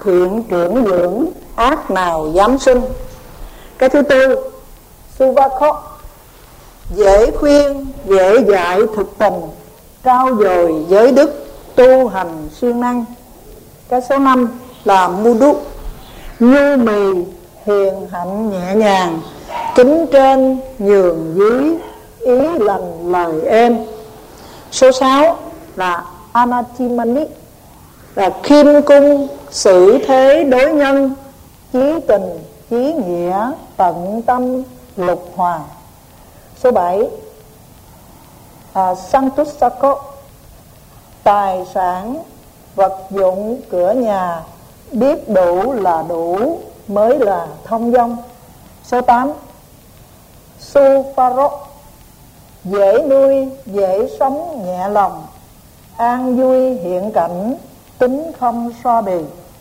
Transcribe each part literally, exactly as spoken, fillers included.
thiện trưởng dưỡng, ác nào dám sinh. Cái thứ tư, Suvakho, dễ khuyên, dễ dạy thực tình, trao dồi giới đức, tu hành siêng năng. Cái số năm là Mudu, nhu mì, hiền hạnh nhẹ nhàng, kính trên nhường dưới, ý lành lời êm. Số sáu là Anatimani, là khiêm cung, xử thế đối nhân, chí tình, chí nghĩa, tận tâm, lục hòa. Số bảy à, Santusako, tài sản, vật dụng, cửa nhà, biết đủ là đủ mới là thông dong. Số tám Sufaro, dễ nuôi, dễ sống nhẹ lòng, an vui hiện cảnh, tính không so bì.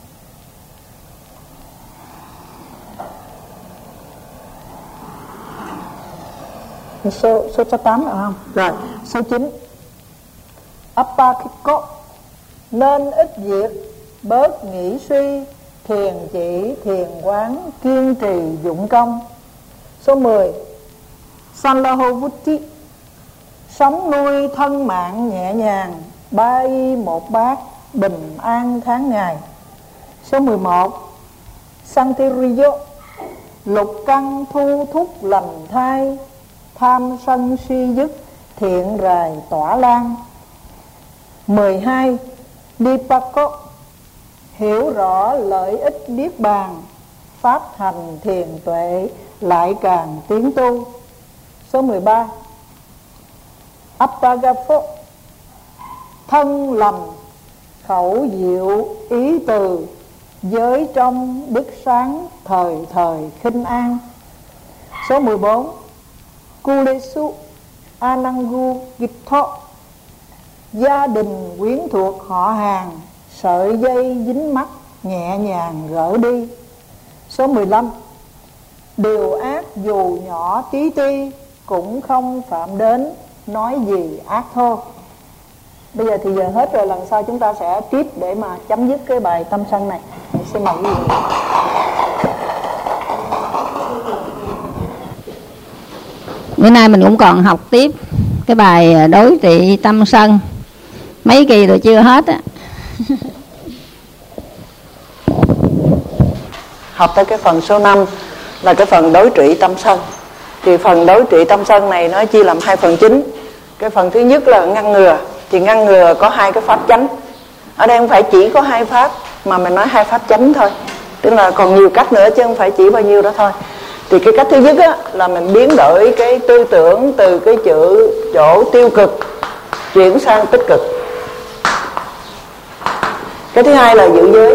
Số, số, số tám phải không? Rồi, số chín Apakiko, nên ít việc, bớt nghĩ suy, thiền chỉ, thiền quán, kiên trì dụng công. Số mười Sanlahovuti, sống nuôi thân mạng nhẹ nhàng, ba y một bát, bình an tháng ngày. Số mười một Santiriyo, lục căn thu thúc lành thai, tham sân si dứt, thiện rài tỏa lan. Mười hai Nipako, hiểu rõ lợi ích niết bàn, pháp hành thiền tuệ, lại càng tiến tu. Số mười ba Appagapho, thân lành, khẩu diệu, ý từ, giới trong đức sáng, thời thời khinh an. Số mười bốn Kulesu Anangu Githo, gia đình quyến thuộc họ hàng, sợi dây dính mắt nhẹ nhàng gỡ đi. Số mười lăm điều ác dù nhỏ tí ti, cũng không phạm đến, nói gì ác thô. Bây giờ thì giờ hết rồi, lần sau chúng ta sẽ tiếp để mà chấm dứt cái bài tâm sân này. Mình xin mời quý vị. Bữa nay mình cũng còn học tiếp cái bài đối trị tâm sân, mấy kỳ rồi chưa hết á. Học tới cái phần số năm là cái phần đối trị tâm sân. Thì phần đối trị tâm sân này nó chia làm hai phần chính. Cái phần thứ nhất là ngăn ngừa. Thì ngăn ngừa có hai cái pháp chánh. Ở đây không phải chỉ có hai pháp, mà mình nói hai pháp chánh thôi. Tức là còn nhiều cách nữa chứ không phải chỉ bao nhiêu đó thôi. Thì cái cách thứ nhất á, là mình biến đổi cái tư tưởng từ cái chữ chỗ tiêu cực chuyển sang tích cực. Cái thứ hai là giữ giới.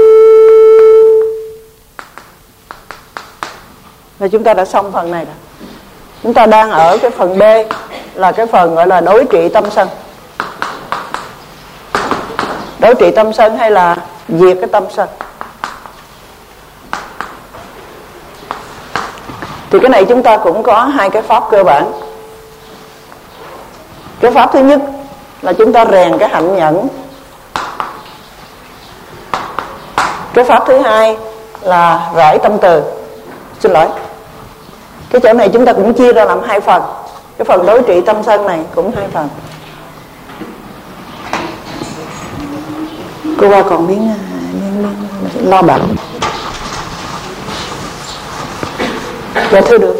Và chúng ta đã xong phần này rồi. Chúng ta đang ở cái phần B, là cái phần gọi là đối trị tâm sân. Đối trị tâm sân hay là diệt cái tâm sân. Thì cái này chúng ta cũng có hai cái pháp cơ bản. Cái pháp thứ nhất là chúng ta rèn cái hạnh nhẫn. Cái pháp thứ hai là rải tâm từ. Xin lỗi, cái chỗ này chúng ta cũng chia ra làm hai phần. Cái phần đối trị tâm sân này cũng hai phần. Cô qua còn miếng, miếng, miếng lo bẩn. Dạ thưa được.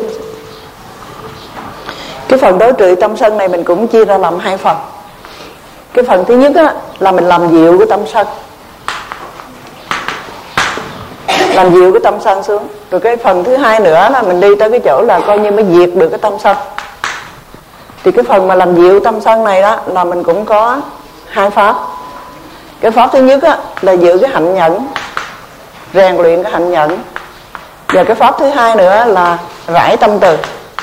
Cái phần đối trị tâm sân này mình cũng chia ra làm hai phần. Cái phần thứ nhất á, là mình làm dịu cái tâm sân, làm dịu cái tâm sân xuống. Rồi cái phần thứ hai nữa là mình đi tới cái chỗ là coi như mới diệt được cái tâm sân. Thì cái phần mà làm dịu tâm sân này đó là mình cũng có hai pháp. Cái pháp thứ nhất á, là giữ cái hạnh nhẫn, rèn luyện cái hạnh nhẫn. Và cái pháp thứ hai nữa là rải tâm từ.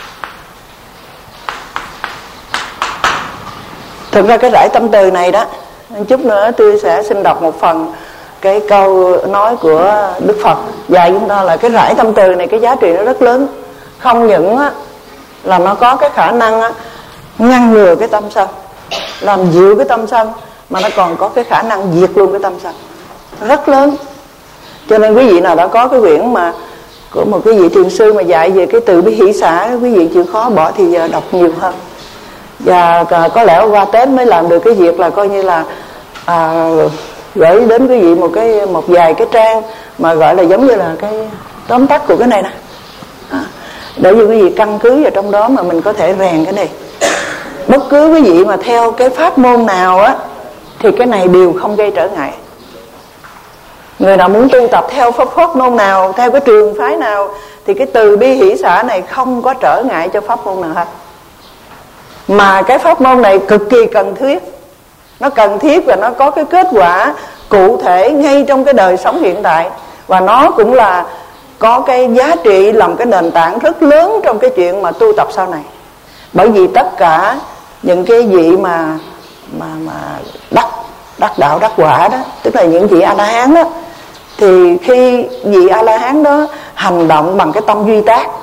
Thực ra cái rải tâm từ này đó, chút nữa tôi sẽ xin đọc một phần cái câu nói của Đức Phật dạy chúng ta là cái rải tâm từ này cái giá trị nó rất lớn. Không những á, là nó có cái khả năng á, ngăn ngừa cái tâm sân, làm dịu cái tâm sân, mà nó còn có cái khả năng diệt luôn cái tâm sân, rất lớn. Cho nên quý vị nào đã có cái quyển mà của một cái vị thiền sư mà dạy về cái từ bi hỷ xả, quý vị chịu khó bỏ thì giờ đọc nhiều hơn. Và có lẽ qua Tết mới làm được cái việc là coi như là à, gửi đến quý vị một cái một vài cái trang mà gọi là giống như là cái tóm tắt của cái này nè, à, để cho quý vị căn cứ vào trong đó mà mình có thể rèn cái này. Bất cứ quý vị mà theo cái pháp môn nào á thì cái này đều không gây trở ngại. Người nào muốn tu tập theo pháp pháp môn nào, theo cái trường phái nào thì cái từ bi hỷ xả này không có trở ngại cho pháp môn nào hết. Mà cái pháp môn này cực kỳ cần thiết. Nó cần thiết và nó có cái kết quả cụ thể ngay trong cái đời sống hiện tại. Và nó cũng là có cái giá trị làm cái nền tảng rất lớn trong cái chuyện mà tu tập sau này. Bởi vì tất cả những cái vị mà mà mà đắc đắc đạo đắc quả đó, tức là những vị A La Hán đó, thì khi vị A La Hán đó hành động bằng cái tâm duy tác,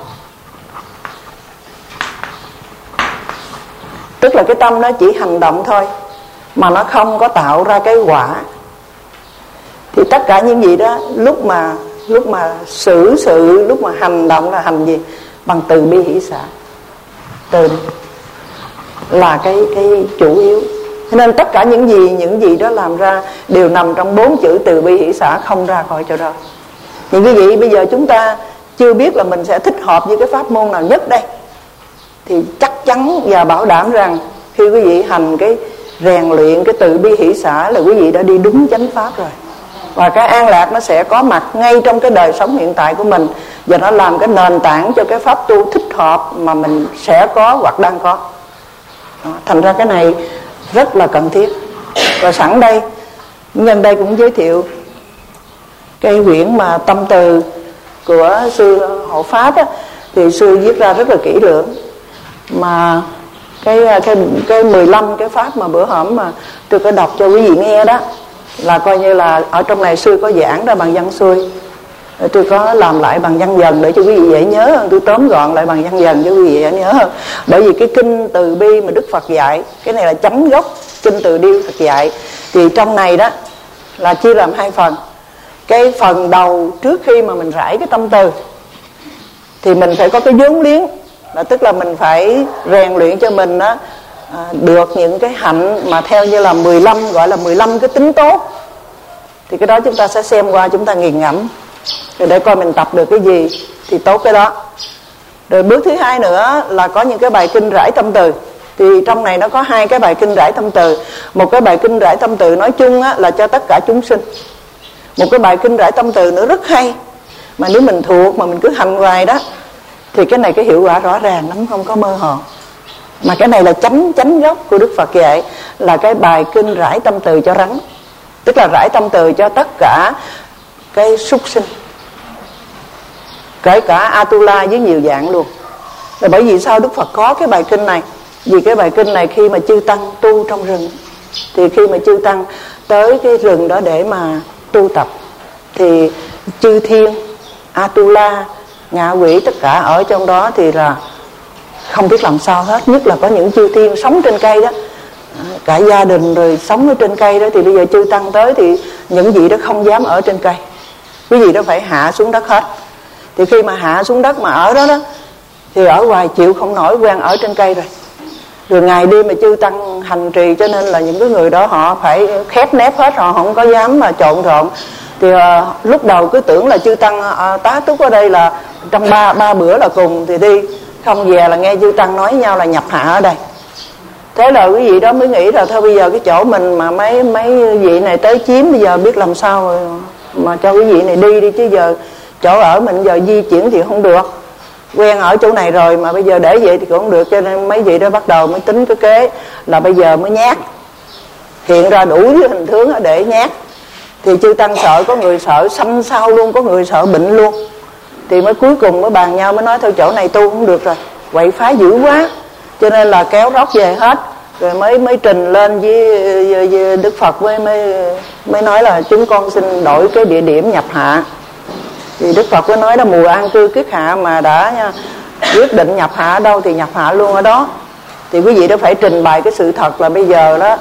tức là cái tâm nó chỉ hành động thôi mà nó không có tạo ra cái quả, thì tất cả những gì đó lúc mà lúc mà xử sự, lúc mà hành động là hành gì? Bằng từ bi hỷ xả. Từ là cái cái chủ yếu. Cho nên tất cả những gì những gì đó làm ra đều nằm trong bốn chữ từ bi hỷ xả, không ra khỏi chỗ đó. Những cái gì bây giờ chúng ta chưa biết là mình sẽ thích hợp với cái pháp môn nào nhất đây, thì chắc chắn và bảo đảm rằng khi quý vị hành cái rèn luyện cái từ bi hỷ xả là quý vị đã đi đúng chánh pháp rồi. Và cái an lạc nó sẽ có mặt ngay trong cái đời sống hiện tại của mình, và nó làm cái nền tảng cho cái pháp tu thích hợp mà mình sẽ có hoặc đang có. Đó, thành ra cái này rất là cần thiết. Và sẵn đây, nhân đây cũng giới thiệu cái quyển mà Tâm Từ của sư Hộ Pháp á, thì sư viết ra rất là kỹ lưỡng. Mà cái cái cái mười lăm cái pháp mà bữa hổm mà tôi có đọc cho quý vị nghe đó, là coi như là ở trong này sư có giảng ra bằng văn xuôi, tôi có làm lại bằng văn dần để cho quý vị dễ nhớ hơn. Tôi tóm gọn lại bằng văn dần cho quý vị dễ nhớ hơn. Bởi vì cái kinh từ bi mà Đức Phật dạy, cái này là chánh gốc kinh từ bi Phật dạy, thì trong này đó là chia làm hai phần. Cái phần đầu trước khi mà mình rải cái tâm từ thì mình phải có cái vốn liếng, là tức là mình phải rèn luyện cho mình đó, à, được những cái hạnh mà theo như là mười lăm, gọi là mười lăm cái tính tốt. Thì cái đó chúng ta sẽ xem qua, chúng ta nghiền ngẫm rồi để coi mình tập được cái gì thì tốt cái đó. Rồi bước thứ hai nữa là có những cái bài kinh rải tâm từ. Thì trong này nó có hai cái bài kinh rải tâm từ. Một cái bài kinh rải tâm từ nói chung á, là cho tất cả chúng sinh. Một cái bài kinh rải tâm từ nữa rất hay, mà nếu mình thuộc mà mình cứ hành hoài đó thì cái này cái hiệu quả rõ ràng lắm, không có mơ hồ. Mà cái này là chánh chánh gốc của Đức Phật dạy, là cái bài kinh rải tâm từ cho rắn, tức là rải tâm từ cho tất cả cái súc sinh, kể cả Atula với nhiều dạng luôn. Là bởi vì sao Đức Phật có cái bài kinh này? Vì cái bài kinh này khi mà chư tăng tu trong rừng, thì khi mà chư tăng tới cái rừng đó để mà tu tập, thì chư thiên, Atula, ngạ quỷ tất cả ở trong đó thì là không biết làm sao hết. Nhất là có những chư thiên sống trên cây đó, cả gia đình rồi sống ở trên cây đó, thì bây giờ chư tăng tới thì những vị đó không dám ở trên cây, quý vị đó phải hạ xuống đất hết. Thì khi mà hạ xuống đất mà ở đó đó thì ở ngoài chịu không nổi, quen ở trên cây rồi. Rồi ngày đêm mà chư tăng hành trì, cho nên là những cái người đó họ phải khép nép hết, họ không có dám mà trộn rộn. Thì uh, lúc đầu cứ tưởng là chư tăng uh, tá túc ở đây là trong ba ba bữa là cùng thì đi, không về là nghe chư tăng nói nhau là nhập hạ ở đây. Thế là quý vị đó mới nghĩ là thôi bây giờ cái chỗ mình mà mấy mấy vị này tới chiếm, bây giờ biết làm sao rồi mà cho quý vị này đi đi, chứ giờ chỗ ở mình giờ di chuyển thì không được, quen ở chỗ này rồi mà bây giờ để vậy thì cũng không được. Cho nên mấy vị đó bắt đầu mới tính cái kế là bây giờ mới nhát, hiện ra đủ cái hình tướng để nhát. Thì chư tăng sợ, có người sợ xanh xao luôn, có người sợ bệnh luôn. Thì mới cuối cùng mới bàn nhau, mới nói thôi chỗ này tu không được rồi, quậy phá dữ quá, cho nên là kéo róc về hết. Rồi mới mới trình lên với, với, với Đức Phật, mới mới mới nói là chúng con xin đổi cái địa điểm nhập hạ. Thì Đức Phật mới nói đó, mùa an cư kiết hạ mà đã nha, quyết định nhập hạ ở đâu thì nhập hạ luôn ở đó. Thì quý vị đó phải trình bày cái sự thật là bây giờ đó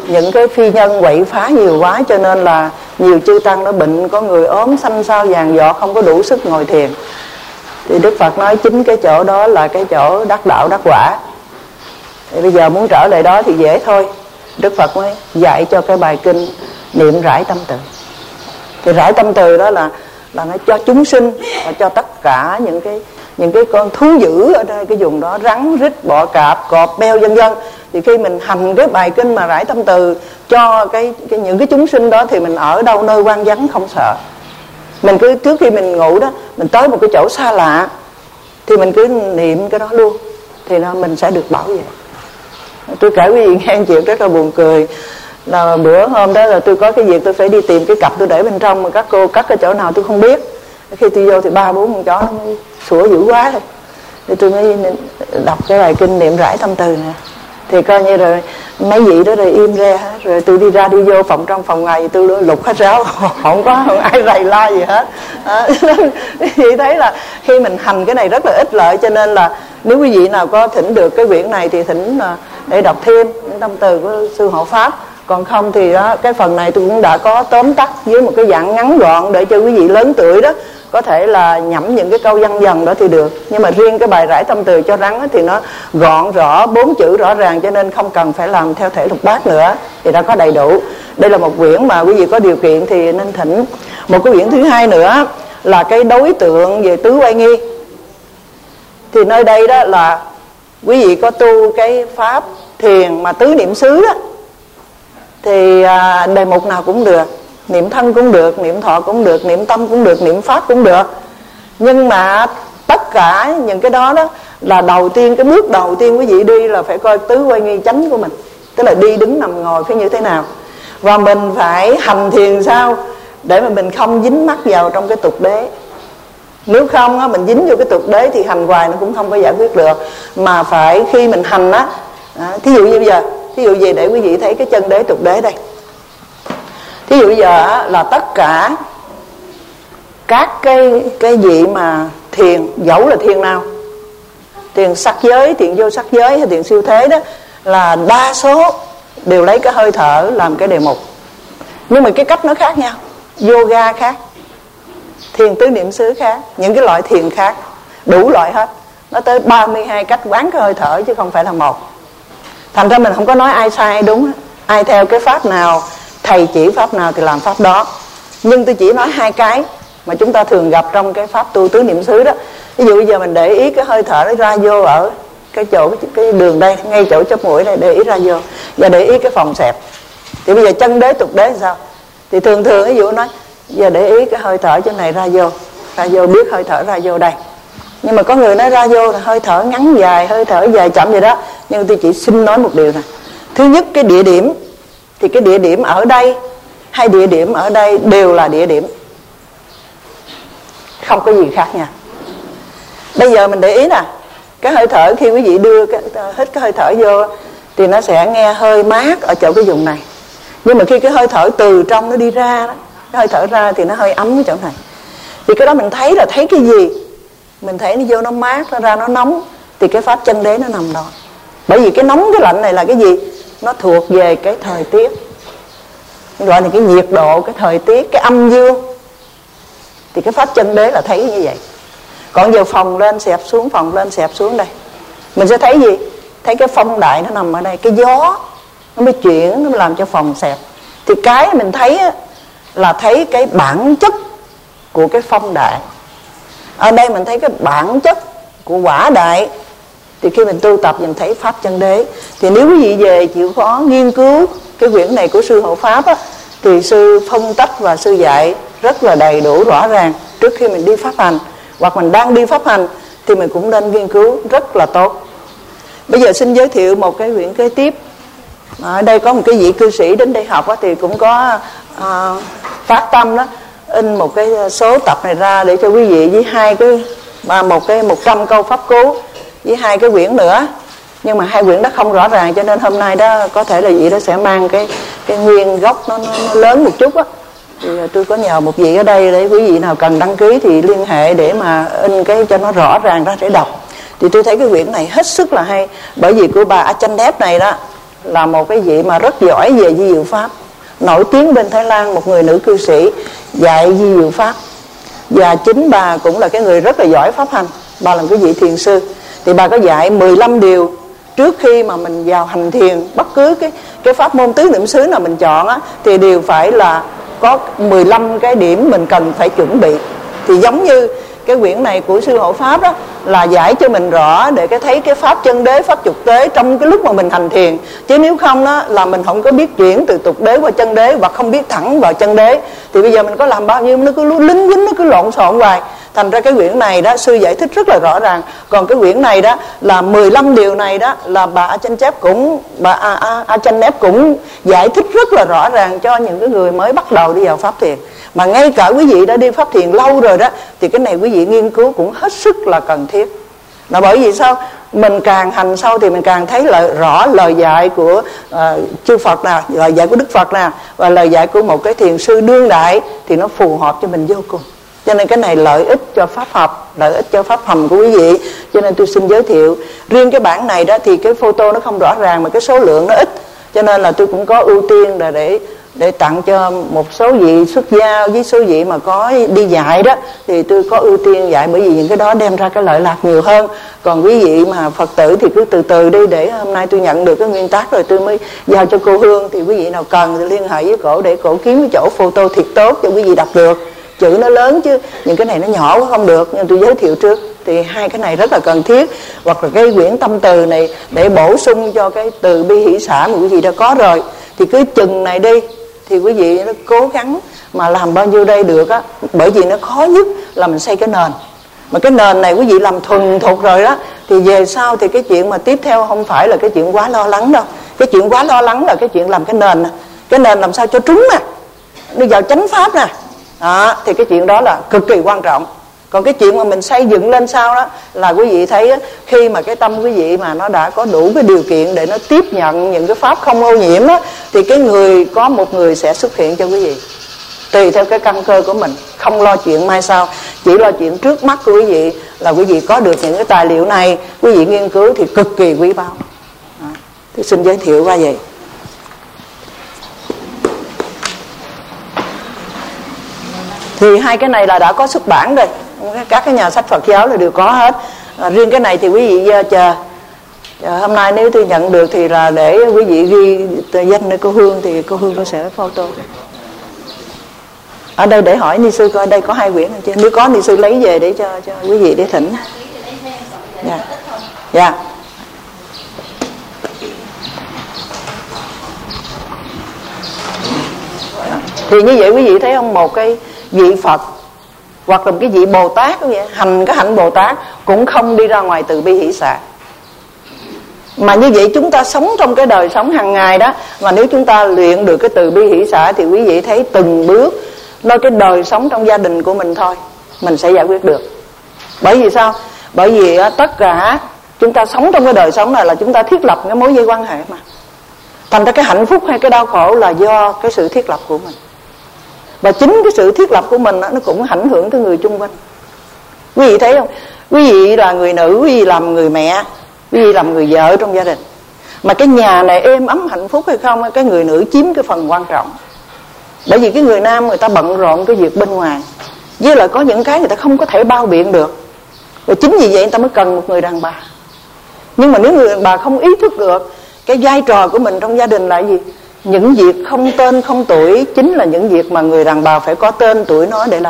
những cái phi nhân quậy phá nhiều quá, cho nên là nhiều chư tăng nó bệnh, có người ốm xanh xao vàng dọ, không có đủ sức ngồi thiền. Thì Đức Phật nói chính cái chỗ đó là cái chỗ đắc đạo đắc quả. Thì bây giờ muốn trở lại đó thì dễ thôi. Đức Phật mới dạy cho cái bài kinh niệm rải tâm từ. Thì rải tâm từ đó là là nó cho chúng sinh và cho tất cả những cái những cái con thú dữ ở đây cái vùng đó, rắn rít bọ cạp cọp beo vân vân. Thì khi mình hành cái bài kinh mà rải tâm từ cho cái, cái những cái chúng sinh đó, thì mình ở đâu nơi hoang vắng không sợ. Mình cứ trước khi mình ngủ đó, mình tới một cái chỗ xa lạ thì mình cứ niệm cái đó luôn, thì nó mình sẽ được bảo vệ. Tôi kể quý vị nghe chuyện rất là buồn cười. Là bữa hôm đó là tôi có cái việc tôi phải đi tìm cái cặp tôi để bên trong, mà các cô cắt cái chỗ nào tôi không biết. Khi tôi vô thì ba bốn con chó nó mới sủa dữ quá thôi. Thì tôi mới đọc cái bài kinh niệm rải tâm từ nè. Thì coi như rồi mấy vị đó rồi im ra hết. Rồi tôi đi ra đi vô phòng trong phòng ngoài, tôi lục hết ráo, không có không ai rầy la gì hết. À, thì thấy là khi mình hành cái này rất là ích lợi. Cho nên là nếu quý vị nào có thỉnh được cái quyển này thì thỉnh để đọc thêm những tâm từ của sư Hộ Pháp. Còn không thì đó, cái phần này tôi cũng đã có tóm tắt với một cái dạng ngắn gọn để cho quý vị lớn tuổi đó có thể là nhẩm những cái câu văn dần đó thì được. Nhưng mà riêng cái bài rải tâm từ cho rắn thì nó gọn rõ, bốn chữ rõ ràng, cho nên không cần phải làm theo thể lục bát nữa, thì đã có đầy đủ. Đây là một quyển mà quý vị có điều kiện thì nên thỉnh. Một cái quyển thứ hai nữa là cái đối tượng về tứ oai nghi. Thì nơi đây đó là quý vị có tu cái pháp thiền mà tứ niệm xứ đó, thì à, đề mục nào cũng được. Niệm thân cũng được, niệm thọ cũng được, niệm tâm cũng được, niệm pháp cũng được. Nhưng mà tất cả những cái đó đó là đầu tiên, cái bước đầu tiên quý vị đi là phải coi tứ oai nghi chánh của mình. Tức là đi đứng nằm ngồi phải như thế nào. Và mình phải hành thiền sao để mà mình không dính mắc vào trong cái tục đế. Nếu không á, mình dính vô cái tục đế thì hành hoài nó cũng không có giải quyết được. Mà phải khi mình hành á, à, thí dụ như bây giờ, thí dụ gì để quý vị thấy cái chân đế tục đế đây. Thí dụ bây giờ là tất cả các cái cái gì mà thiền, dẫu là thiền nào, thiền sắc giới, thiền vô sắc giới hay thiền siêu thế đó, là đa số đều lấy cái hơi thở làm cái đề mục. Nhưng mà cái cách nó khác nhau. Yoga khác, thiền tứ niệm xứ khác, những cái loại thiền khác, đủ loại hết. Nó tới ba mươi hai cách quán cái hơi thở chứ không phải là một. Thành ra mình không có nói ai sai ai đúng, ai theo cái pháp nào, thầy chỉ pháp nào thì làm pháp đó. Nhưng tôi chỉ nói hai cái mà chúng ta thường gặp trong cái pháp tu tứ niệm xứ đó. Ví dụ bây giờ mình để ý cái hơi thở nó ra vô ở cái chỗ cái, cái đường đây, ngay chỗ chóp mũi này, để ý ra vô. Và để ý cái phòng xẹp. Thì bây giờ chân đế tục đế thì sao? Thì thường thường ví dụ nói giờ để ý cái hơi thở chỗ này ra vô, ra vô, biết hơi thở ra vô đây. Nhưng mà có người nói ra vô là hơi thở ngắn dài, hơi thở dài chậm vậy đó. Nhưng tôi chỉ xin nói một điều này. Thứ nhất, cái địa điểm, thì cái địa điểm ở đây hay địa điểm ở đây đều là địa điểm, không có gì khác nha. Bây giờ mình để ý nè, cái hơi thở khi quý vị đưa cái, hít cái hơi thở vô thì nó sẽ nghe hơi mát ở chỗ cái vùng này. Nhưng mà khi cái hơi thở từ trong nó đi ra đó, cái hơi thở ra thì nó hơi ấm ở chỗ này. Thì cái đó mình thấy là thấy cái gì? Mình thấy nó vô nó mát, nó ra nó nóng, thì cái pháp chân đế nó nằm đó. Bởi vì cái nóng cái lạnh này là cái gì? Nó thuộc về cái thời tiết, gọi là cái nhiệt độ, cái thời tiết, cái âm dương. Thì cái pháp chân đế là thấy như vậy. Còn giờ phòng lên xẹp xuống, phòng lên xẹp xuống đây, mình sẽ thấy gì? Thấy cái phong đại nó nằm ở đây, cái gió nó mới chuyển, nó mới làm cho phòng xẹp. Thì cái mình thấy là thấy cái bản chất của cái phong đại. Ở đây mình thấy cái bản chất của quả đại. Thì khi mình tu tập mình thấy pháp chân đế. Thì nếu quý vị về chịu khó nghiên cứu cái quyển này của sư Hộ Pháp á, thì sư phân tách và sư dạy rất là đầy đủ rõ ràng. Trước khi mình đi pháp hành hoặc mình đang đi pháp hành thì mình cũng nên nghiên cứu rất là tốt. Bây giờ xin giới thiệu một cái quyển kế tiếp. Ở đây có một cái vị cư sĩ đến đây học á, thì cũng có uh, phát tâm đó, in một cái số tập này ra để cho quý vị với hai cái và một cái một trăm câu pháp cú với hai cái quyển nữa. Nhưng mà hai quyển đó không rõ ràng, cho nên hôm nay đó có thể là vị đó sẽ mang cái cái nguyên gốc nó, nó, nó lớn một chút á. Thì tôi có nhờ một vị ở đây để quý vị nào cần đăng ký thì liên hệ để mà in cái cho nó rõ ràng ra để đọc. Thì tôi thấy cái quyển này hết sức là hay, bởi vì của bà Achandev này đó là một cái vị mà rất giỏi về di diệu pháp, nổi tiếng bên Thái Lan, một người nữ cư sĩ dạy di diệu pháp. Và chính bà cũng là cái người rất là giỏi pháp hành. Bà là cái vị thiền sư. Thì bà có dạy mười lăm điều trước khi mà mình vào hành thiền. Bất cứ cái cái pháp môn tứ niệm xứ nào mình chọn á, thì đều phải là có mười lăm cái điểm mình cần phải chuẩn bị. Thì giống như cái quyển này của sư Hộ Pháp đó, là giải cho mình rõ để cái thấy cái pháp chân đế, pháp dục tế trong cái lúc mà mình hành thiền. Chứ nếu không đó là mình không có biết chuyển từ tục đế qua chân đế, hoặc không biết thẳng vào chân đế, thì bây giờ mình có làm bao nhiêu nó cứ lính quýnh, nó cứ lộn xộn hoài. Thành ra cái quyển này đó sư giải thích rất là rõ ràng. Còn cái quyển này đó là mười lăm điều này đó là bà A Chanh Chép cũng bà A, A, A Chanh Nép cũng giải thích rất là rõ ràng cho những cái người mới bắt đầu đi vào pháp thiền. Mà ngay cả quý vị đã đi pháp thiền lâu rồi đó, thì cái này quý vị nghiên cứu cũng hết sức là cần thiết. Là bởi vì sao? Mình càng hành sâu thì mình càng thấy lời, rõ lời dạy của uh, chư Phật nè, lời dạy của Đức Phật nè, và lời dạy của một cái thiền sư đương đại, thì nó phù hợp cho mình vô cùng. Cho nên cái này lợi ích cho pháp học, lợi ích cho pháp hành của quý vị. Cho nên tôi xin giới thiệu. Riêng cái bản này đó thì cái photo nó không rõ ràng, mà cái số lượng nó ít, cho nên là tôi cũng có ưu tiên là để để tặng cho một số vị xuất gia với số vị mà có đi dạy đó, thì tôi có ưu tiên dạy, bởi vì những cái đó đem ra cái lợi lạc nhiều hơn. Còn quý vị mà Phật tử thì cứ từ từ đi, để hôm nay tôi nhận được cái nguyên tắc rồi tôi mới giao cho cô Hương. Thì quý vị nào cần thì liên hệ với cổ để cổ kiếm cái chỗ photo thiệt tốt cho quý vị đọc được. Chữ nó lớn chứ những cái này nó nhỏ quá không được, nhưng tôi giới thiệu trước. Thì hai cái này rất là cần thiết. Hoặc là cái quyển tâm từ này để bổ sung cho cái từ bi hỷ xả mà quý vị đã có rồi, thì cứ chừng này đi. Thì quý vị nó cố gắng mà làm bao nhiêu đây được á. Bởi vì nó khó nhất là mình xây cái nền. Mà cái nền này quý vị làm thuần thục rồi đó, thì về sau thì cái chuyện mà tiếp theo không phải là cái chuyện quá lo lắng đâu. Cái chuyện quá lo lắng là cái chuyện làm cái nền nè. Cái nền làm sao cho trúng nè, đi vào chánh pháp nè. Đó, thì cái chuyện đó là cực kỳ quan trọng. Còn cái chuyện mà mình xây dựng lên sau đó là quý vị thấy á, khi mà cái tâm quý vị mà nó đã có đủ cái điều kiện để nó tiếp nhận những cái pháp không ô nhiễm á, thì cái người có một người sẽ xuất hiện cho quý vị tùy theo cái căn cơ của mình. Không lo chuyện mai sau, chỉ lo chuyện trước mắt của quý vị, là quý vị có được những cái tài liệu này, quý vị nghiên cứu thì cực kỳ quý báu. Đó, tôi xin giới thiệu qua vậy. Thì hai cái này là đã có xuất bản rồi, các cái nhà sách Phật giáo là đều có hết. À, riêng cái này thì quý vị uh, chờ. chờ hôm nay nếu tôi nhận được thì là để quý vị ghi danh để cô Hương, thì cô Hương có sẽ photo. Ở đây để hỏi ni sư coi đây có hai quyển không chứ, nếu có ni sư lấy về để cho cho quý vị để thỉnh. Dạ. Dạ. Thì như vậy quý vị thấy không, một cái vị Phật hoặc là một cái vị Bồ Tát cũng vậy, hành cái hạnh Bồ Tát cũng không đi ra ngoài từ bi hỷ xả. Mà như vậy chúng ta sống trong cái đời sống hàng ngày đó, mà nếu chúng ta luyện được cái từ bi hỷ xả thì quý vị thấy từng bước nơi cái đời sống trong gia đình của mình thôi mình sẽ giải quyết được. Bởi vì sao? Bởi vì tất cả chúng ta sống trong cái đời sống này là chúng ta thiết lập cái mối dây quan hệ mà. Thành ra cái hạnh phúc hay cái đau khổ là do cái sự thiết lập của mình. Và chính cái sự thiết lập của mình nó cũng ảnh hưởng tới người chung quanh. Quý vị thấy không? Quý vị là người nữ, quý vị làm người mẹ, quý vị làm người vợ trong gia đình. Mà cái nhà này êm ấm hạnh phúc hay không, cái người nữ chiếm cái phần quan trọng. Bởi vì cái người nam người ta bận rộn cái việc bên ngoài, với lại có những cái người ta không có thể bao biện được. Và chính vì vậy người ta mới cần một người đàn bà. Nhưng mà nếu người đàn bà không ý thức được cái vai trò của mình trong gia đình là gì, những việc không tên không tuổi chính là những việc mà người đàn bà phải có tên tuổi nó để làm.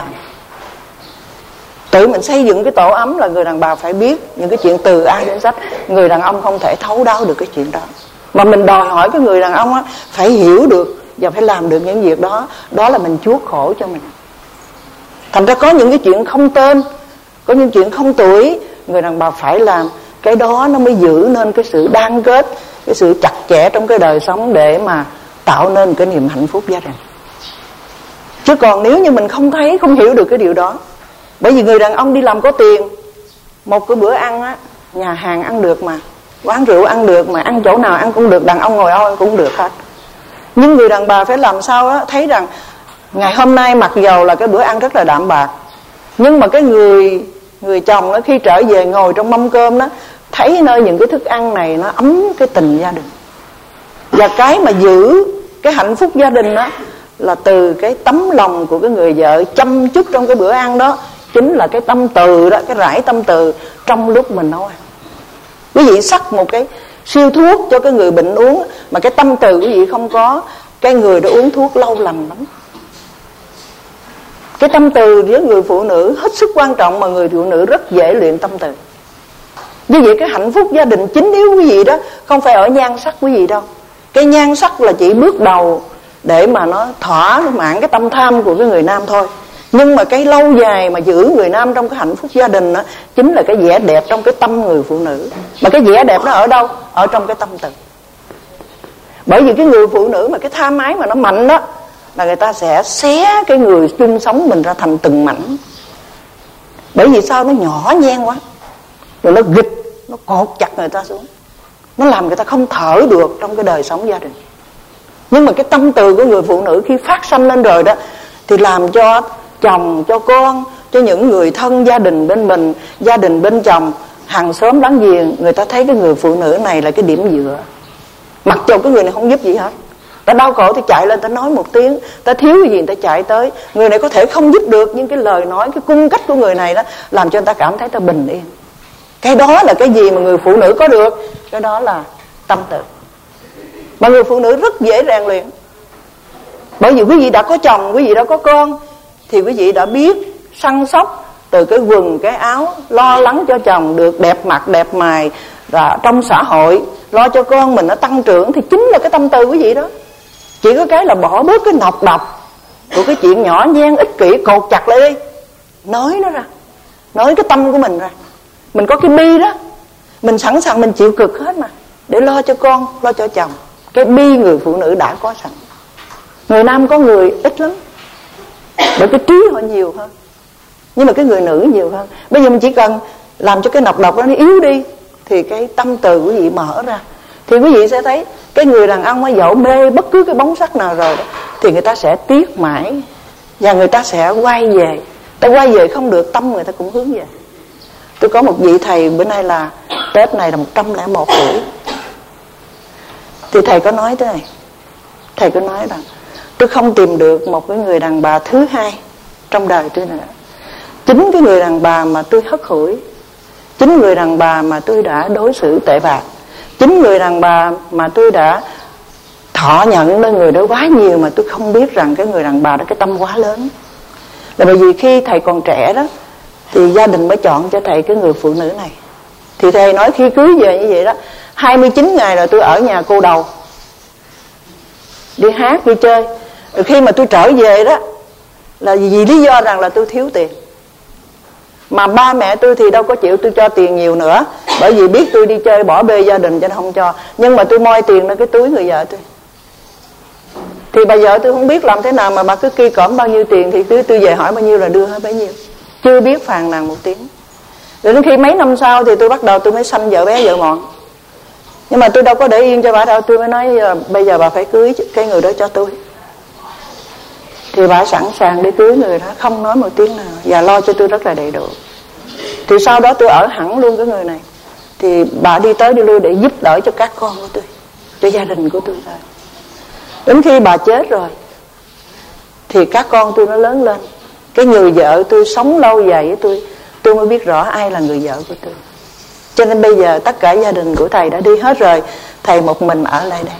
Tự mình xây dựng cái tổ ấm là người đàn bà phải biết những cái chuyện từ A đến Z. Người đàn ông không thể thấu đáo được cái chuyện đó. Mà mình đòi hỏi cái người đàn ông á, phải hiểu được và phải làm được những việc đó. Đó là mình chuốc khổ cho mình. Thành ra có những cái chuyện không tên, có những chuyện không tuổi, người đàn bà phải làm. Cái đó nó mới giữ nên cái sự đan kết, cái sự chặt chẽ trong cái đời sống để mà tạo nên cái niềm hạnh phúc gia đình. Chứ còn nếu như mình không thấy, không hiểu được cái điều đó. Bởi vì người đàn ông đi làm có tiền, một cái bữa ăn á, nhà hàng ăn được mà, quán rượu ăn được mà, ăn chỗ nào ăn cũng được, đàn ông ngồi đâu ăn cũng được hết. Nhưng người đàn bà phải làm sao á, thấy rằng ngày hôm nay mặc dầu là cái bữa ăn rất là đạm bạc, nhưng mà cái người người chồng đó khi trở về ngồi trong mâm cơm đó, thấy nơi những cái thức ăn này nó ấm cái tình gia đình. Và cái mà giữ cái hạnh phúc gia đình đó là từ cái tấm lòng của cái người vợ chăm chút trong cái bữa ăn đó, chính là cái tâm từ đó, cái rải tâm từ trong lúc mình nấu ăn. Quý vị sắc một cái siêu thuốc cho cái người bệnh uống, mà cái tâm từ quý vị không có, cái người đó uống thuốc lâu lành lắm. Cái tâm từ với người phụ nữ hết sức quan trọng, mà người phụ nữ rất dễ luyện tâm từ. Như vậy cái hạnh phúc gia đình chính yếu quý vị đó không phải ở nhan sắc quý vị đâu. Cái nhan sắc là chỉ bước đầu để mà nó thỏa mãn cái tâm tham của cái người nam thôi. Nhưng mà cái lâu dài mà giữ người nam trong cái hạnh phúc gia đình đó chính là cái vẻ đẹp trong cái tâm người phụ nữ. Mà cái vẻ đẹp nó ở đâu? Ở trong cái tâm từ. Bởi vì cái người phụ nữ mà cái tham ái mà nó mạnh đó, là người ta sẽ xé cái người chung sống mình ra thành từng mảnh. Bởi vì sao? Nó nhỏ nhen quá, rồi nó gịch, nó cột chặt người ta xuống, nó làm người ta không thở được trong cái đời sống gia đình. Nhưng mà cái tâm từ của người phụ nữ khi phát sanh lên rồi đó, thì làm cho chồng, cho con, cho những người thân gia đình bên mình, gia đình bên chồng, hàng xóm láng giềng, người ta thấy cái người phụ nữ này là cái điểm dựa. Mặc dù cái người này không giúp gì hết, ta đau khổ thì chạy lên ta nói một tiếng, ta thiếu cái gì người ta chạy tới. Người này có thể không giúp được, nhưng cái lời nói, cái cung cách của người này đó làm cho người ta cảm thấy ta bình yên. Cái đó là cái gì mà người phụ nữ có được? Cái đó là tâm từ. Mà người phụ nữ rất dễ rèn luyện. Bởi vì quý vị đã có chồng, quý vị đã có con, thì quý vị đã biết săn sóc từ cái quần, cái áo, lo lắng cho chồng được đẹp mặt, đẹp mày, và trong xã hội lo cho con mình nó tăng trưởng, thì chính là cái tâm từ quý vị đó. Chỉ có cái là bỏ bớt cái nọc độc của cái chuyện nhỏ nhen ích kỷ, cột chặt lại đi, nói nó ra, nói cái tâm của mình ra. Mình có cái bi đó, mình sẵn sàng mình chịu cực hết mà, để lo cho con, lo cho chồng. Cái bi người phụ nữ đã có sẵn. Người nam có người ít lắm, bởi cái trí họ nhiều hơn, nhưng mà cái người nữ nhiều hơn. Bây giờ mình chỉ cần làm cho cái nọc độc đó nó yếu đi, thì cái tâm từ quý vị mở ra, thì quý vị sẽ thấy cái người đàn ông ở dẫu mê bất cứ cái bóng sắc nào rồi đó, thì người ta sẽ tiếc mãi, và người ta sẽ quay về. Ta quay về không được, tâm người ta cũng hướng về. Tôi có một vị thầy bữa nay là Tết này là một trăm lẻ một tuổi, thì thầy có nói thế này. Thầy có nói rằng tôi không tìm được một cái người đàn bà thứ hai trong đời tôi nữa. Chính cái người đàn bà mà tôi hất hủi, chính người đàn bà mà tôi đã đối xử tệ bạc, chính người đàn bà mà tôi đã thọ nhận nơi người đó quá nhiều, mà tôi không biết rằng cái người đàn bà đó cái tâm quá lớn. Là bởi vì khi thầy còn trẻ đó, thì gia đình mới chọn cho thầy cái người phụ nữ này. Thì thầy nói khi cưới về như vậy đó, hai mươi chín ngày là tôi ở nhà cô đầu, đi hát, đi chơi. Rồi khi mà tôi trở về đó, là vì lý do rằng là tôi thiếu tiền. Mà ba mẹ tôi thì đâu có chịu tôi cho tiền nhiều nữa, bởi vì biết tôi đi chơi bỏ bê gia đình cho nên không cho. Nhưng mà tôi moi tiền ra cái túi người vợ tôi. Thì bà vợ tôi không biết làm thế nào mà bà cứ kỳ cõm bao nhiêu tiền, thì tôi, tôi về hỏi bao nhiêu là đưa hết bấy nhiêu, chưa biết phàn nàn một tiếng. Rồi đến khi mấy năm sau thì tôi bắt đầu tôi mới sanh vợ bé vợ mọn. Nhưng mà tôi đâu có để yên cho bà đâu, tôi mới nói bây giờ bà phải cưới cái người đó cho tôi. Thì bà sẵn sàng để cưới người đó, không nói một tiếng nào, và lo cho tôi rất là đầy đủ. Thì sau đó tôi ở hẳn luôn cái người này. Thì bà đi tới đi lui để giúp đỡ cho các con của tôi, cho gia đình của tôi thôi. Đến khi bà chết rồi thì các con tôi nó lớn lên. Cái người vợ tôi sống lâu dài với tôi, tôi mới biết rõ ai là người vợ của tôi. Cho nên bây giờ tất cả gia đình của thầy đã đi hết rồi, thầy một mình ở lại đây.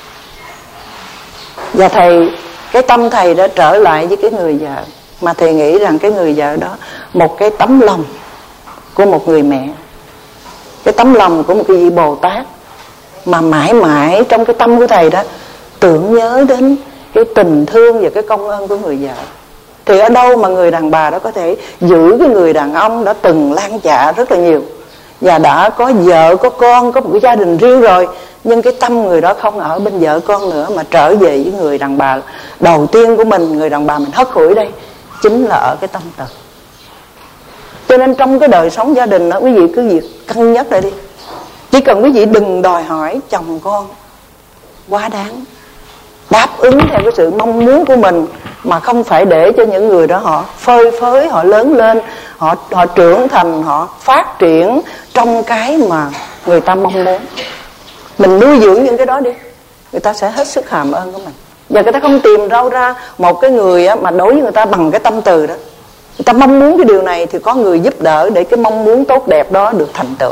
Và thầy, cái tâm thầy đã trở lại với cái người vợ, mà thầy nghĩ rằng cái người vợ đó một cái tấm lòng của một người mẹ, cái tấm lòng của một cái vị Bồ Tát, mà mãi mãi trong cái tâm của thầy đó tưởng nhớ đến cái tình thương và cái công ơn của người vợ. Thì ở đâu mà người đàn bà đó có thể giữ cái người đàn ông đã từng lan chạ rất là nhiều, và đã có vợ, có con, có một cái gia đình riêng rồi, nhưng cái tâm người đó không ở bên vợ con nữa, mà trở về với người đàn bà đầu tiên của mình, người đàn bà mình hất hủi đây, chính là ở cái tâm từ. Cho nên trong cái đời sống gia đình đó, quý vị cứ việc cân nhắc lại đi. Chỉ cần quý vị đừng đòi hỏi chồng con quá đáng, đáp ứng theo cái sự mong muốn của mình, mà không phải để cho những người đó họ phơi phới, họ lớn lên, họ họ trưởng thành, họ phát triển trong cái mà người ta mong muốn. Mình nuôi dưỡng những cái đó đi, người ta sẽ hết sức hàm ơn của mình. Và người ta không tìm đâu ra một cái người mà đối với người ta bằng cái tâm từ đó. Người ta mong muốn cái điều này thì có người giúp đỡ để cái mong muốn tốt đẹp đó được thành tựu.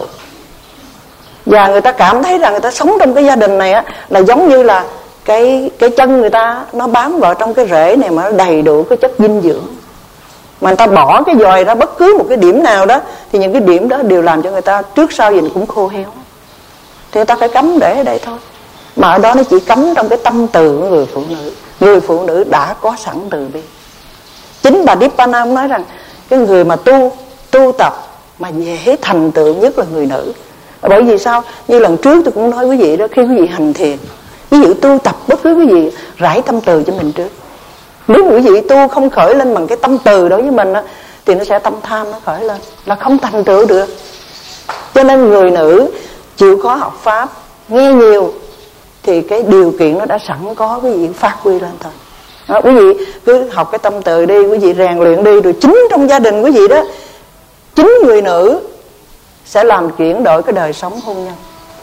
Và người ta cảm thấy rằng người ta sống trong cái gia đình này á, là giống như là cái cái chân người ta nó bám vào trong cái rễ này mà nó đầy đủ cái chất dinh dưỡng. Mà người ta bỏ cái dòi ra bất cứ một cái điểm nào đó thì những cái điểm đó đều làm cho người ta trước sau gì cũng khô héo. Thì người ta phải cấm để ở đây thôi. Mà ở đó nó chỉ cấm trong cái tâm từ của người phụ nữ. Người phụ nữ đã có sẵn từ bi. Chính bà Dipana cũng nói rằng cái người mà tu tu tập mà dễ thành tựu nhất là người nữ. Bởi vì sao? Như lần trước tôi cũng nói quý vị đó, khi quý vị hành thiền, ví dụ tu tập bất cứ quý vị rải tâm từ cho mình trước. Nếu quý vị tu không khởi lên bằng cái tâm từ đối với mình đó, thì nó sẽ tâm tham nó khởi lên, là không thành tựu được. Cho nên người nữ chịu khó học pháp, nghe nhiều thì cái điều kiện nó đã sẵn có, quý vị phát huy lên thôi. Đó, quý vị cứ học cái tâm từ đi, quý vị rèn luyện đi, rồi chính trong gia đình quý vị đó, chính người nữ sẽ làm chuyển đổi cái đời sống hôn nhân,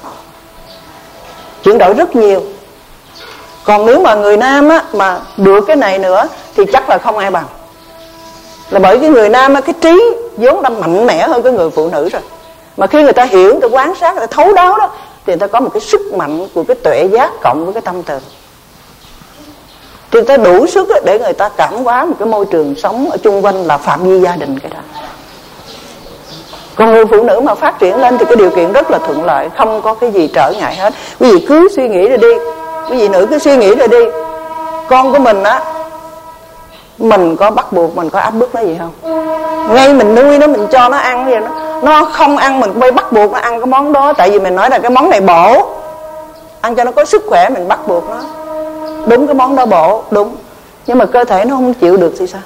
chuyển đổi rất nhiều. Còn nếu mà người nam á, mà được cái này nữa thì chắc là không ai bằng. Là bởi cái người nam á, cái trí vốn đã mạnh mẽ hơn cái người phụ nữ rồi. Mà khi người ta hiểu, người ta quan sát, người ta thấu đáo đó, thì người ta có một cái sức mạnh của cái tuệ giác cộng với cái tâm từ. Thì người ta đủ sức để người ta cảm hóa một cái môi trường sống ở chung quanh là phạm vi gia đình cái đó. Còn người phụ nữ mà phát triển lên thì cái điều kiện rất là thuận lợi, không có cái gì trở ngại hết. Quý vị cứ suy nghĩ rồi đi, quý vị nữ cứ suy nghĩ rồi đi. Con của mình á, mình có bắt buộc, mình có áp bức nó gì không? Ngay mình nuôi nó, mình cho nó ăn gì nó, nó không ăn mình cũng phải bắt buộc nó ăn cái món đó. Tại vì mình nói là cái món này bổ, ăn cho nó có sức khỏe, mình bắt buộc nó. Đúng, cái món đó bổ, đúng. Nhưng mà cơ thể nó không chịu được thì sao?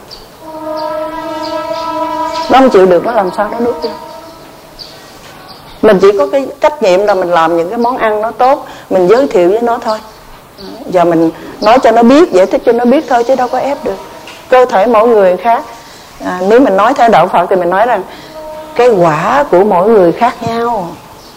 Nó không chịu được, nó làm sao nó nuốt đi. Mình chỉ có cái trách nhiệm là mình làm những cái món ăn nó tốt, mình giới thiệu với nó thôi. Giờ mình nói cho nó biết, giải thích cho nó biết thôi, chứ đâu có ép được. Cơ thể mỗi người khác. à, Nếu mình nói theo đạo Phật thì mình nói rằng cái quả của mỗi người khác nhau,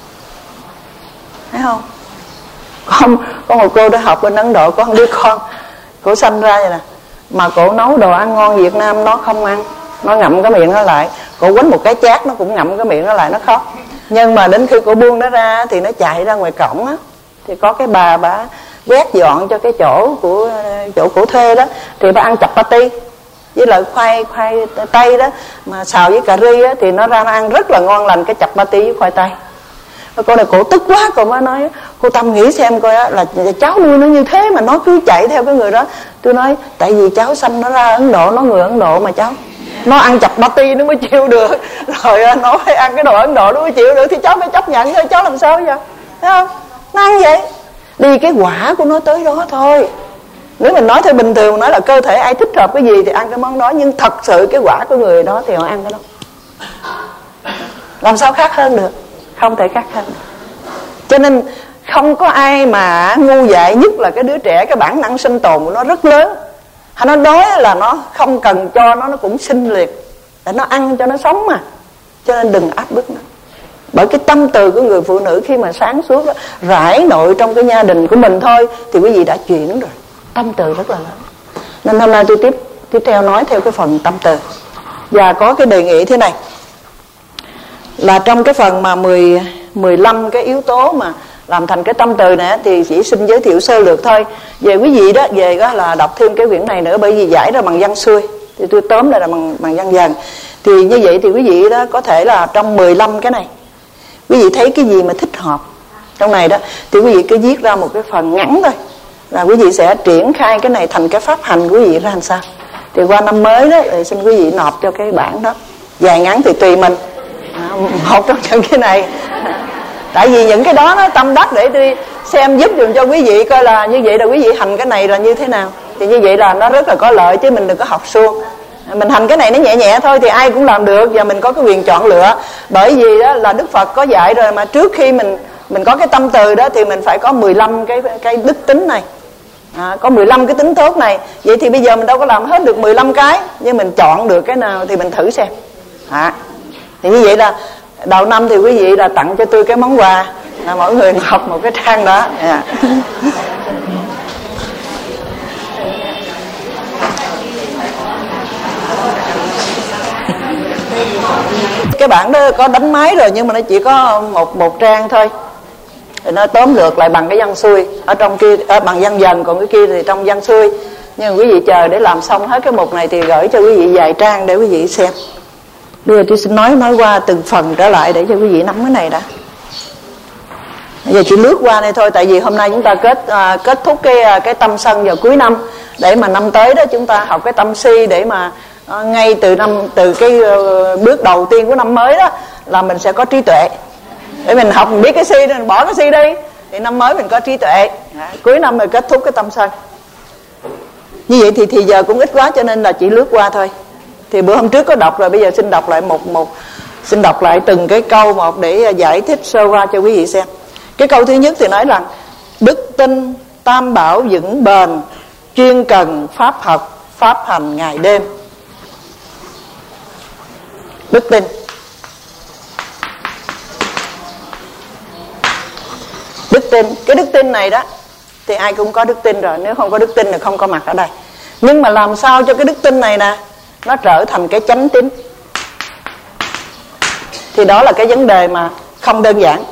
thấy không? Con, có một cô đã học bên Ấn Độ, có một đứa con, cổ sanh ra vậy nè, mà cổ nấu đồ ăn ngon Việt Nam nó không ăn, nó ngậm cái miệng nó lại. Cổ quánh một cái chát nó cũng ngậm cái miệng nó lại, nó khóc. Nhưng mà đến khi cổ buông nó ra thì nó chạy ra ngoài cổng á, thì có cái bà bà quét dọn cho cái chỗ của chỗ cổ thuê đó, thì bà ăn chapati với lại khoai khoai tây đó mà xào với cà ri á, thì nó ra nó ăn rất là ngon lành cái chapati với khoai tây. Cô này cổ tức quá, cô mới nói cô Tâm nghĩ xem coi á, là cháu nuôi nó như thế mà nó cứ chạy theo cái người đó. Tôi nói tại vì cháu sanh nó ra Ấn Độ, nó người Ấn Độ mà cháu, nó ăn chapati nó mới chịu được, rồi nó phải ăn cái đồ Ấn Độ nó mới chịu được, thì cháu phải chấp nhận thôi, cháu làm sao bây giờ, thấy không? Nó ăn vậy đi, cái quả của nó tới đó thôi. Nếu mình nói theo bình thường, nói là cơ thể ai thích hợp cái gì thì ăn cái món đó, nhưng thật sự cái quả của người đó thì họ ăn cái đó. Làm sao khác hơn được? Không thể khác hơn được. Cho nên không có ai mà ngu dại, nhất là cái đứa trẻ, cái bản năng sinh tồn của nó rất lớn. Nó đói là nó không cần cho nó, nó cũng sinh liệt để nó ăn cho nó sống mà. Cho nên đừng áp bức nó. Bởi cái tâm từ của người phụ nữ khi mà sáng suốt đó, rải nội trong cái gia đình của mình thôi, thì quý vị đã chuyển rồi. Tâm từ rất là lớn. Nên hôm nay tôi tiếp tiếp theo nói theo cái phần tâm từ. Và có cái đề nghị thế này, là trong cái phần mà mười, mười lăm cái yếu tố mà làm thành cái tâm từ này, thì chỉ xin giới thiệu sơ lược thôi. Về quý vị đó, về đó là đọc thêm cái quyển này nữa, bởi vì giải ra bằng văn xuôi, thì tôi tóm lại là bằng, bằng văn dần. Thì như vậy thì quý vị đó có thể là trong mười lăm cái này, quý vị thấy cái gì mà thích hợp trong này đó, thì quý vị cứ viết ra một cái phần ngắn thôi, là quý vị sẽ triển khai cái này thành cái pháp hành của quý vị ra làm sao. Thì qua năm mới đó thì xin quý vị nộp cho cái bản đó, dài ngắn thì tùy mình, à, một trong những cái này. Tại vì những cái đó nó tâm đắc để tôi xem giúp dùm cho quý vị coi là như vậy là quý vị hành cái này là như thế nào. Thì như vậy là nó rất là có lợi, chứ mình đừng có học suông. Mình hành cái này nó nhẹ nhẹ thôi thì ai cũng làm được, và mình có cái quyền chọn lựa. Bởi vì đó là Đức Phật có dạy rồi mà, trước khi mình mình có cái tâm từ đó thì mình phải có mười lăm cái cái đức tính này, à, có mười lăm cái tính tốt này. Vậy thì bây giờ mình đâu có làm hết được mười lăm cái, nhưng mình chọn được cái nào thì mình thử xem. À, thì như vậy là đầu năm thì quý vị là tặng cho tôi cái món quà, là mỗi người học một cái trang đó. Yeah. Cái bản đó có đánh máy rồi nhưng mà nó chỉ có một một trang thôi, thì nó tóm lược lại bằng cái văn xuôi ở trong kia, ở bằng văn dần, còn cái kia thì trong văn xuôi. Nhưng mà quý vị chờ để làm xong hết cái mục này thì gửi cho quý vị vài trang để quý vị xem. Bây giờ tôi xin nói nói qua từng phần trở lại để cho quý vị nắm cái này đã. Bây giờ chỉ lướt qua đây thôi, tại vì hôm nay chúng ta kết à, kết thúc cái cái tâm sân vào cuối năm, để mà năm tới đó chúng ta học cái tâm si, để mà à, ngay từ năm từ cái uh, bước đầu tiên của năm mới đó là mình sẽ có trí tuệ, để mình học mình biết cái si nên bỏ cái si đi, thì năm mới mình có trí tuệ. À, cuối năm rồi kết thúc cái tâm sân. Như vậy thì thì giờ cũng ít quá cho nên là chỉ lướt qua thôi. Thì bữa hôm trước có đọc rồi, bây giờ xin đọc lại một một xin đọc lại từng cái câu một để giải thích sơ qua cho quý vị xem. Cái câu thứ nhất thì nói rằng đức tin tam bảo vững bền, chuyên cần pháp học pháp hành ngày đêm. Đức tin. Đức tin, cái đức tin này đó thì ai cũng có đức tin rồi, nếu không có đức tin thì không có mặt ở đây. Nhưng mà làm sao cho cái đức tin này nè nó trở thành cái chánh tín, thì đó là cái vấn đề mà không đơn giản.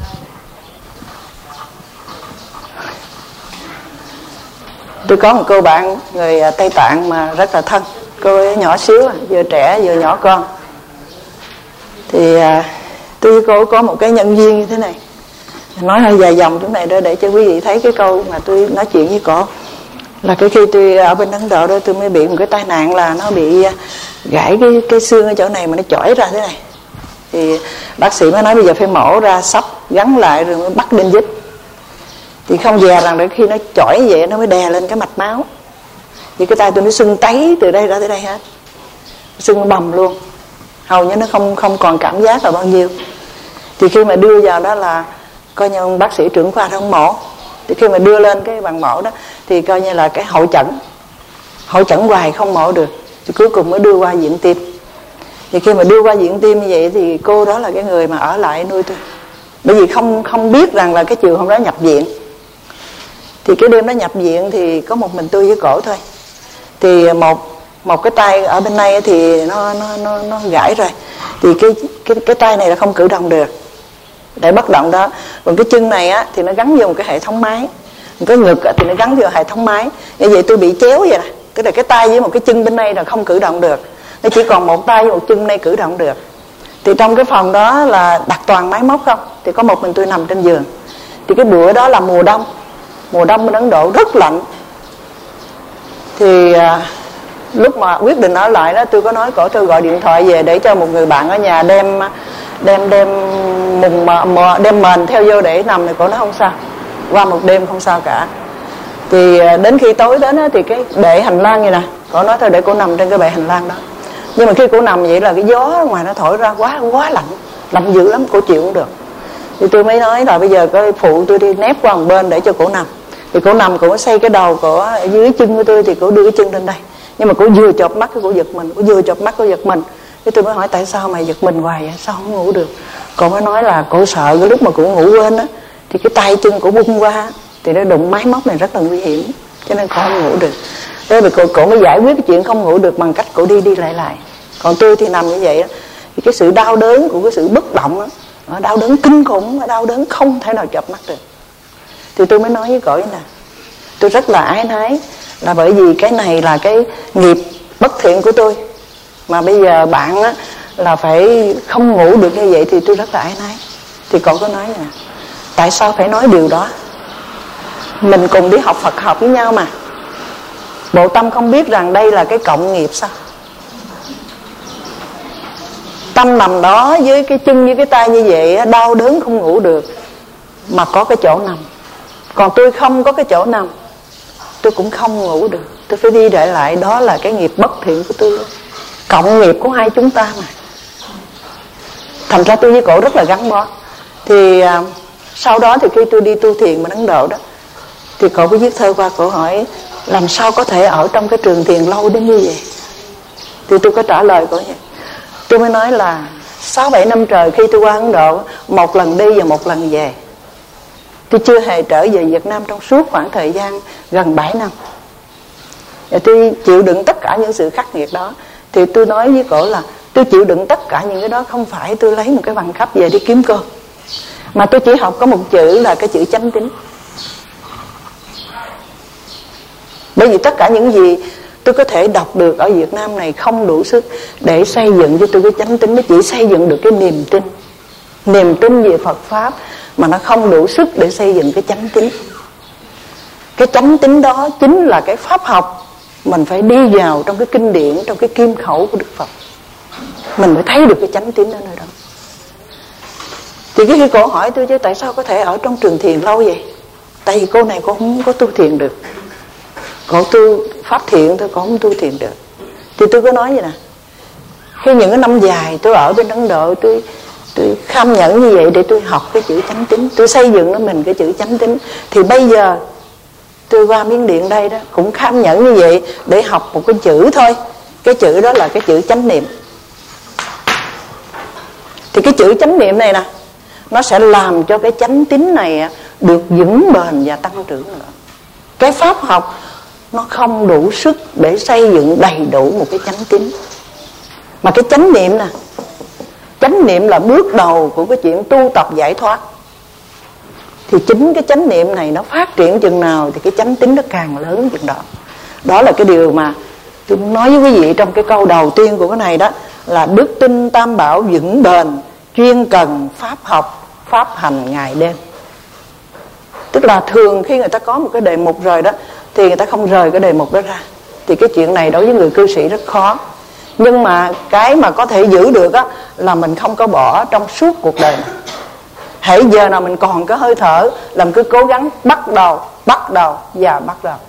Tôi có một cô bạn người Tây Tạng mà rất là thân. Cô ấy nhỏ xíu, vừa trẻ vừa nhỏ con. Thì à, tôi cô có một cái nhân duyên như thế này. Nói hơi dài dòng chỗ này đó để cho quý vị thấy cái câu mà tôi nói chuyện với cô. Là cái khi tôi ở bên Ấn Độ đó, tôi mới bị một cái tai nạn là nó bị gãy cái cái xương ở chỗ này mà nó chỏi ra thế này. Thì bác sĩ mới nói bây giờ phải mổ ra sắp gắn lại rồi mới bắt đinh vít. Thì không dè rằng đến khi nó chỏi vậy nó mới đè lên cái mạch máu. Thì cái tay tôi nó sưng tấy từ đây ra tới đây hết, sưng bầm luôn, hầu như nó không không còn cảm giác là bao nhiêu. Thì khi mà đưa vào đó là coi như ông bác sĩ trưởng khoa đó ông mổ. Thì khi mà đưa lên cái bằng mổ đó thì coi như là cái hội chẩn, hội chẩn hoài không mổ được, thì cuối cùng mới đưa qua viện tim. Thì khi mà đưa qua viện tim như vậy thì cô đó là cái người mà ở lại nuôi tôi, bởi vì không không biết rằng là cái chiều hôm đó nhập viện. Thì cái đêm đó nhập viện thì có một mình tôi với cổ thôi. Thì một một cái tay ở bên này thì nó nó nó nó gãy rồi. Thì cái cái cái tay này là không cử động được, để bất động đó. Còn cái chân này á thì nó gắn vô một cái hệ thống máy, cái ngực thì nó gắn vô hệ thống máy. Như vậy tôi bị chéo vậy nè, tức là cái tay với một cái chân bên này là không cử động được, nó chỉ còn một tay với một chân này cử động được. Thì trong cái phòng đó là đặt toàn máy móc không, thì có một mình tôi nằm trên giường. Thì cái bữa đó là mùa đông, mùa đông bên Ấn Độ rất lạnh. Thì à, lúc mà quyết định ở lại đó, tôi có nói cổ tôi gọi điện thoại về để cho một người bạn ở nhà đem đem đem mùng mà đem mền theo vô để nằm. Thì cổ nói không sao, qua một đêm không sao cả. Thì đến khi tối đến đó, thì cái bệ hành lang như nè, cổ nói thôi để cổ nằm trên cái bệ hành lang đó. Nhưng mà khi cổ nằm vậy là cái gió ngoài nó thổi ra quá quá lạnh, lạnh dữ lắm, cổ chịu không được. Thì tôi mới nói là bây giờ coi phụ tôi đi nép qua một bên để cho cổ nằm. Thì cổ nằm, cổ xoay cái đầu cổ ở dưới chân của tôi, thì cổ đưa cái chân lên đây. Nhưng mà cổ vừa chợp mắt cái cổ giật mình, cổ vừa chợp mắt cổ giật mình. Thì tôi mới hỏi tại sao mày giật mình hoài vậy, sao không ngủ được? Cổ mới nói là cổ sợ cái lúc mà cổ ngủ quên á, thì cái tay chân cổ bung qua thì nó đụng máy móc này rất là nguy hiểm, cho nên cổ không ngủ được. Thế mà cổ, cổ mới giải quyết cái chuyện không ngủ được bằng cách cổ đi đi lại lại. Còn tôi thì nằm như vậy đó, thì cái sự đau đớn của cái sự bất động đó, đau đớn kinh khủng, đau đớn không thể nào chợp mắt được. Thì tôi mới nói với cổ nè, tôi rất là ái nái, là bởi vì cái này là cái nghiệp bất thiện của tôi, mà bây giờ bạn á là phải không ngủ được như vậy thì tôi rất là ái nái. Thì cậu có nói nè, tại sao phải nói điều đó? Mình cùng đi học Phật học với nhau mà. Bộ tâm không biết rằng đây là cái cộng nghiệp sao? Tâm nằm đó với cái chân với cái tay như vậy, đau đớn không ngủ được, mà có cái chỗ nằm. Còn tôi không có cái chỗ nằm, tôi cũng không ngủ được, tôi phải đi lại lại. Đó là cái nghiệp bất thiện của tôi, cộng nghiệp của hai chúng ta mà. Thành ra tôi với cổ rất là gắn bó. Thì à, sau đó thì khi tôi đi tu thiền bên Ấn Độ đó, thì cổ có viết thơ qua, cổ hỏi làm sao có thể ở trong cái trường thiền lâu đến như vậy. Thì tôi có trả lời cổ vậy. Tôi mới nói là sáu bảy năm trời khi tôi qua Ấn Độ, một lần đi và một lần về. Tôi chưa hề trở về Việt Nam trong suốt khoảng thời gian gần bảy năm. Và tôi chịu đựng tất cả những sự khắc nghiệt đó. Thì tôi nói với cổ là Tôi chịu đựng tất cả những cái đó, không phải tôi lấy một cái bằng cấp về đi kiếm cơm, mà tôi chỉ học có một chữ là cái chữ chánh tín. Bởi vì tất cả những gì tôi có thể đọc được ở Việt Nam này không đủ sức để xây dựng cho tôi cái chánh tín. Nó chỉ xây dựng được cái niềm tin, niềm tin về Phật Pháp, mà nó không đủ sức để xây dựng cái chánh tín. Cái chánh tín đó chính là cái pháp học. Mình phải đi vào trong cái kinh điển, trong cái kim khẩu của Đức Phật, mình mới thấy được cái chánh tín ở nơi đó. Thì cái, cái cô hỏi tôi chứ tại sao có thể ở trong trường thiền lâu vậy? Tại vì cô này cô không có tu thiền được. Cô tu pháp thiện thôi, cô không tu thiền được. Thì tôi có nói vậy nè, khi những cái năm dài tôi ở bên Ấn Độ, tôi tôi kham nhẫn như vậy để tôi học cái chữ chánh tín, tôi xây dựng cho mình cái chữ chánh tín. Thì bây giờ tôi qua Miến Điện đây đó cũng kham nhẫn như vậy để học một cái chữ thôi. Cái chữ đó là cái chữ chánh niệm. Thì cái chữ chánh niệm này nè, nó sẽ làm cho cái chánh tín này được vững bền và tăng trưởng nữa. Cái pháp học nó không đủ sức để xây dựng đầy đủ một cái chánh tín. Mà cái chánh niệm nè, chánh niệm là bước đầu của cái chuyện tu tập giải thoát. Thì chính cái chánh niệm này nó phát triển chừng nào thì cái chánh tín nó càng lớn chừng đó. Đó là cái điều mà tôi muốn nói với quý vị trong cái câu đầu tiên của cái này đó, là đức tin tam bảo vững bền, chuyên cần pháp học, pháp hành ngày đêm. Tức là thường khi người ta có một cái đề mục rồi đó, thì người ta không rời cái đề mục đó ra. Thì cái chuyện này đối với người cư sĩ rất khó. Nhưng mà cái mà có thể giữ được á, là mình không có bỏ trong suốt cuộc đời này. Hãy giờ nào mình còn có hơi thở là mình cứ cố gắng bắt đầu, bắt đầu và bắt đầu.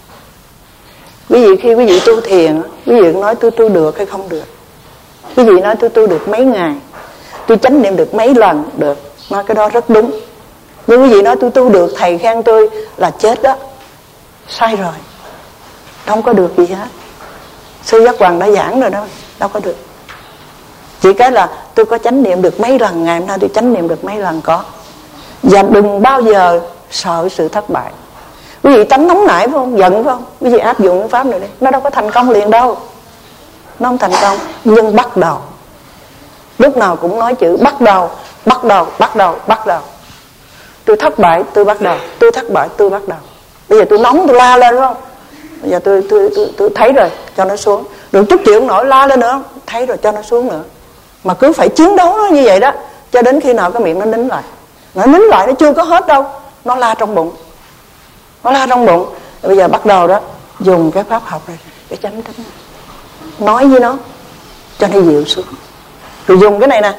Quý vị khi quý vị tu thiền, quý vị nói tôi tu được hay không được. Quý vị nói tôi tu được mấy ngày, tôi chánh niệm được mấy lần, được. Nói cái đó rất đúng. Nhưng quý vị nói tôi tu được, thầy khen tôi là chết đó. Sai rồi, không có được gì hết. Sư Giác Hoàng đã giảng rồi đó, đâu có được. Chỉ cái là tôi có chánh niệm được mấy lần, ngày hôm nay tôi chánh niệm được mấy lần có. Và đừng bao giờ sợ sự thất bại. Quý vị tánh nóng nảy phải không, giận phải không, quý vị áp dụng cái pháp này đi, nó đâu có thành công liền đâu. Nó không thành công, nhưng bắt đầu. Lúc nào cũng nói chữ bắt đầu, bắt đầu, bắt đầu, bắt đầu. Tôi thất bại, tôi bắt đầu. Tôi thất bại, tôi bắt đầu. Bây giờ tôi nóng, tôi la lên phải không? Bây giờ tôi, tôi, tôi, tôi thấy rồi, cho nó xuống. Đừng chút chịu không nổi, la lên nữa, thấy rồi cho nó xuống nữa. Mà cứ phải chiến đấu nó như vậy đó, cho đến khi nào cái miệng nó nín lại. Nó nín lại nó chưa có hết đâu, nó la trong bụng. Nó la trong bụng. Rồi bây giờ bắt đầu đó, dùng cái pháp học này, cái chánh tín, nói với nó cho nó dịu xuống. Rồi dùng cái này nè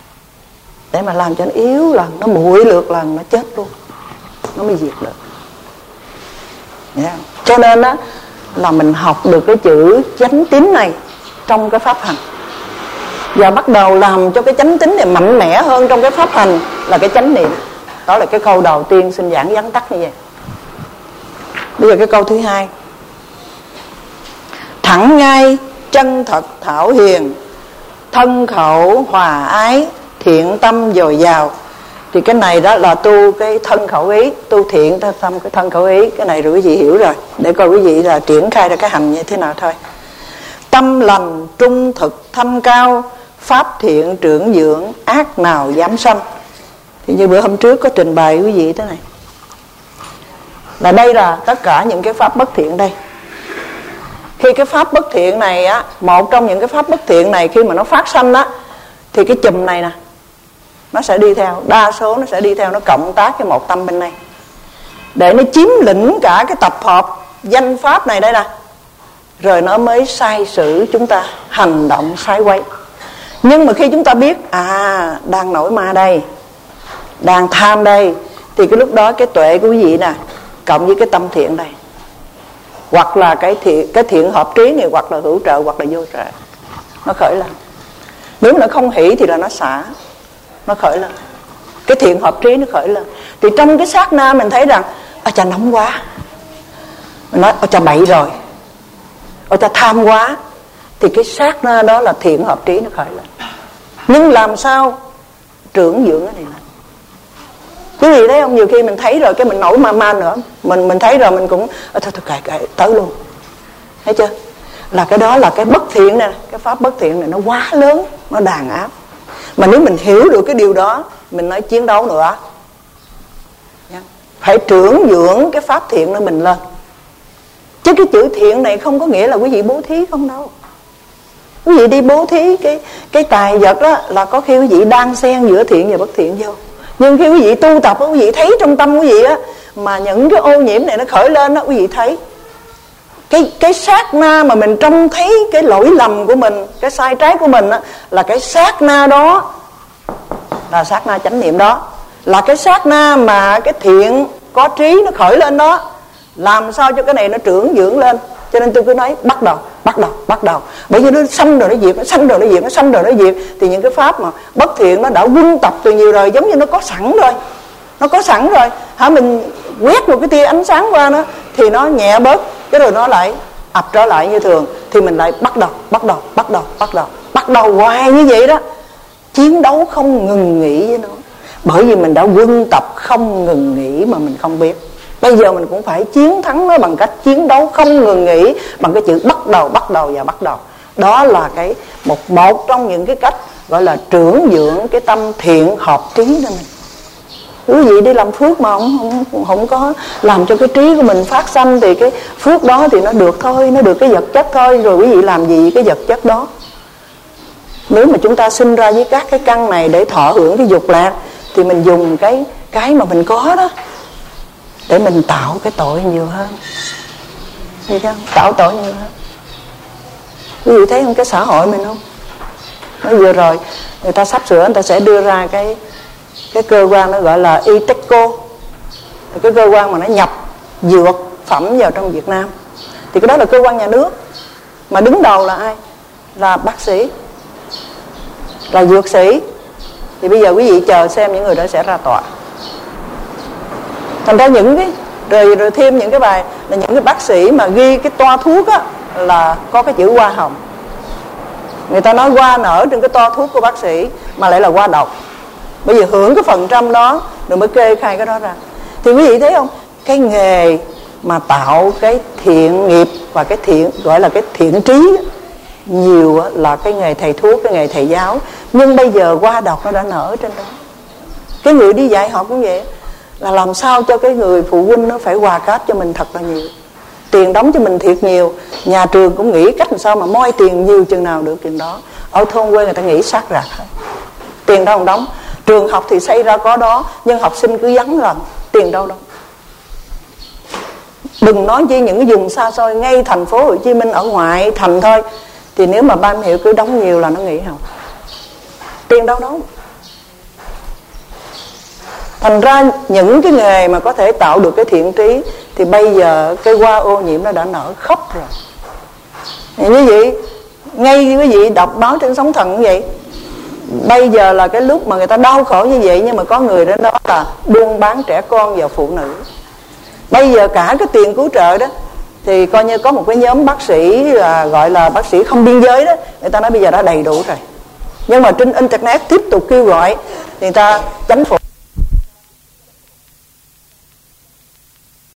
để mà làm cho nó yếu lần, nó muội lượt lần, nó chết luôn, nó mới diệt được. Yeah. Cho nên á là mình học được cái chữ chánh tín này trong cái pháp hành, và bắt đầu làm cho cái chánh tín này mạnh mẽ hơn trong cái pháp hành là cái chánh niệm. Đó là cái câu đầu tiên xin giảng vắn tắt như vậy. Bây giờ cái câu thứ hai: thẳng ngay, chân thật thảo hiền, thân khẩu hòa ái, thiện tâm dồi dào. Thì cái này đó là tu cái thân khẩu ý, tu thiện tâm cái thân khẩu ý. Cái này rồi quý vị hiểu rồi, để coi quý vị là triển khai ra cái hành như thế nào thôi. Tâm lành trung thực thanh cao, pháp thiện trưởng dưỡng, ác nào dám sanh. Thì như bữa hôm trước có trình bày quý vị thế này, là đây là tất cả những cái pháp bất thiện đây. Khi cái pháp bất thiện này á, một trong những cái pháp bất thiện này khi mà nó phát sanh á, thì cái chùm này nè nó sẽ đi theo, đa số nó sẽ đi theo, nó cộng tác cái một tâm bên này để nó chiếm lĩnh cả cái tập hợp danh pháp này đây nè. Rồi nó mới sai sử chúng ta hành động sai quấy. Nhưng mà khi chúng ta biết à đang nổi ma đây, đang tham đây, thì cái lúc đó cái tuệ của quý vị nè cộng với cái tâm thiện đây, hoặc là cái thiện, cái thiện hợp trí này, hoặc là hữu trợ, hoặc là vô trợ, nó khởi lên. Nếu mà nó không hỷ thì là nó xả, nó khởi lên. Cái thiện hợp trí nó khởi lên. Thì trong cái sát na mình thấy rằng ôi chà nóng quá, mình nói ôi chà bậy rồi, ôi chà tham quá, thì cái sát na đó là thiện hợp trí nó khởi lên. Nhưng làm sao trưởng dưỡng cái này lên? Quý vị thấy không, nhiều khi mình thấy rồi cái mình nổi ma ma nữa, mình mình thấy rồi mình cũng thôi thôi kệ kệ tới luôn, thấy chưa? là cái đó là cái bất thiện nè, cái pháp bất thiện này nó quá lớn, nó đàn áp. Mà nếu mình hiểu được cái điều đó, mình nói chiến đấu nữa, phải trưởng dưỡng cái pháp thiện của mình lên. Chứ cái chữ thiện này không có nghĩa là quý vị bố thí không đâu. Quý vị đi bố thí cái cái tài vật đó là có khi quý vị đang xen giữa thiện và bất thiện vô. Nhưng khi quý vị tu tập đó, quý vị thấy trong tâm quý vị á, mà những cái ô nhiễm này nó khởi lên đó, quý vị thấy cái cái sát na mà mình trông thấy cái lỗi lầm của mình, cái sai trái của mình á, là cái sát na đó là sát na chánh niệm đó, là cái sát na mà cái thiện có trí nó khởi lên đó. Làm sao cho cái này nó trưởng dưỡng lên. Cho nên tôi cứ nói bắt đầu, bắt đầu, bắt đầu. Bởi vì nó sanh rồi nó diệt, nó sanh rồi nó diệt, nó sanh rồi nó diệt. Thì những cái pháp mà bất thiện nó đã quân tập từ nhiều rồi, giống như nó có sẵn rồi. Nó có sẵn rồi. Hả, mình quét một cái tia ánh sáng qua nó thì nó nhẹ bớt, cái rồi nó lại ập trở lại như thường. Thì mình lại bắt đầu, bắt đầu, bắt đầu, bắt đầu, bắt đầu hoài như vậy đó. Chiến đấu không ngừng nghỉ với nó. Bởi vì mình đã quân tập không ngừng nghỉ mà mình không biết. Bây giờ mình cũng phải chiến thắng nó bằng cách chiến đấu không ngừng nghỉ, bằng cái chữ bắt đầu, bắt đầu và bắt đầu. Đó là cái một một trong những cái cách gọi là trưởng dưỡng cái tâm thiện hợp trí đó mình. Quý vị đi làm phước mà không, không, không có làm cho cái trí của mình phát sanh thì cái phước đó thì nó được thôi, nó được cái vật chất thôi. Rồi quý vị làm gì cái vật chất đó? Nếu mà chúng ta sinh ra với các cái căn này để thọ hưởng cái dục lạc, thì mình dùng cái cái mà mình có đó để mình tạo cái tội nhiều hơn. Thấy không? Tạo tội nhiều hơn. Quý vị thấy không, cái xã hội mình không? Nói vừa rồi người ta sắp sửa, người ta sẽ đưa ra cái cái cơ quan nó gọi là ITECO, cái cơ quan mà nó nhập dược phẩm vào trong Việt Nam. Thì cái đó là cơ quan nhà nước, mà đứng đầu là ai? Là bác sĩ, là dược sĩ. Thì bây giờ quý vị chờ xem những người đó sẽ ra tòa. Thành ra những cái rồi rồi thêm những cái bài là những cái bác sĩ mà ghi cái toa thuốc á là có cái chữ hoa hồng. Người ta nói hoa nở trên cái toa thuốc của bác sĩ mà lại là hoa độc. Bây giờ hưởng cái phần trăm đó rồi mới kê khai cái đó ra. Thì quý vị thấy không, cái nghề mà tạo cái thiện nghiệp và cái thiện gọi là cái thiện trí nhiều là cái nghề thầy thuốc, cái nghề thầy giáo. Nhưng bây giờ hoa độc nó đã nở trên đó. Cái người đi dạy học cũng vậy, là làm sao cho cái người phụ huynh nó phải quà cáp cho mình thật là nhiều, tiền đóng cho mình thiệt nhiều. Nhà trường cũng nghĩ cách làm sao mà moi tiền nhiều chừng nào được chừng đó. Ở thôn quê người ta nghĩ sát rạc thôi, tiền đâu không đóng. Trường học thì xây ra có đó, nhưng học sinh cứ vắng lần, tiền đâu đâu. Đừng nói chi những cái vùng xa xôi, ngay thành phố Hồ Chí Minh ở ngoại thành thôi, thì nếu mà ban hiệu cứ đóng nhiều là nó nghỉ học, tiền đâu đóng. Thành ra những cái nghề mà có thể tạo được cái thiện trí thì bây giờ cái hoa ô nhiễm nó đã nở khóc rồi. Như vậy, ngay quý vị đọc báo trên sóng thần như vậy, bây giờ là cái lúc mà người ta đau khổ như vậy, nhưng mà có người đó, đó là buôn bán trẻ con và phụ nữ. Bây giờ cả cái tiền cứu trợ đó thì coi như có một cái nhóm bác sĩ là gọi là bác sĩ không biên giới đó, người ta nói bây giờ đã đầy đủ rồi. Nhưng mà trên internet tiếp tục kêu gọi, thì người ta chính phủ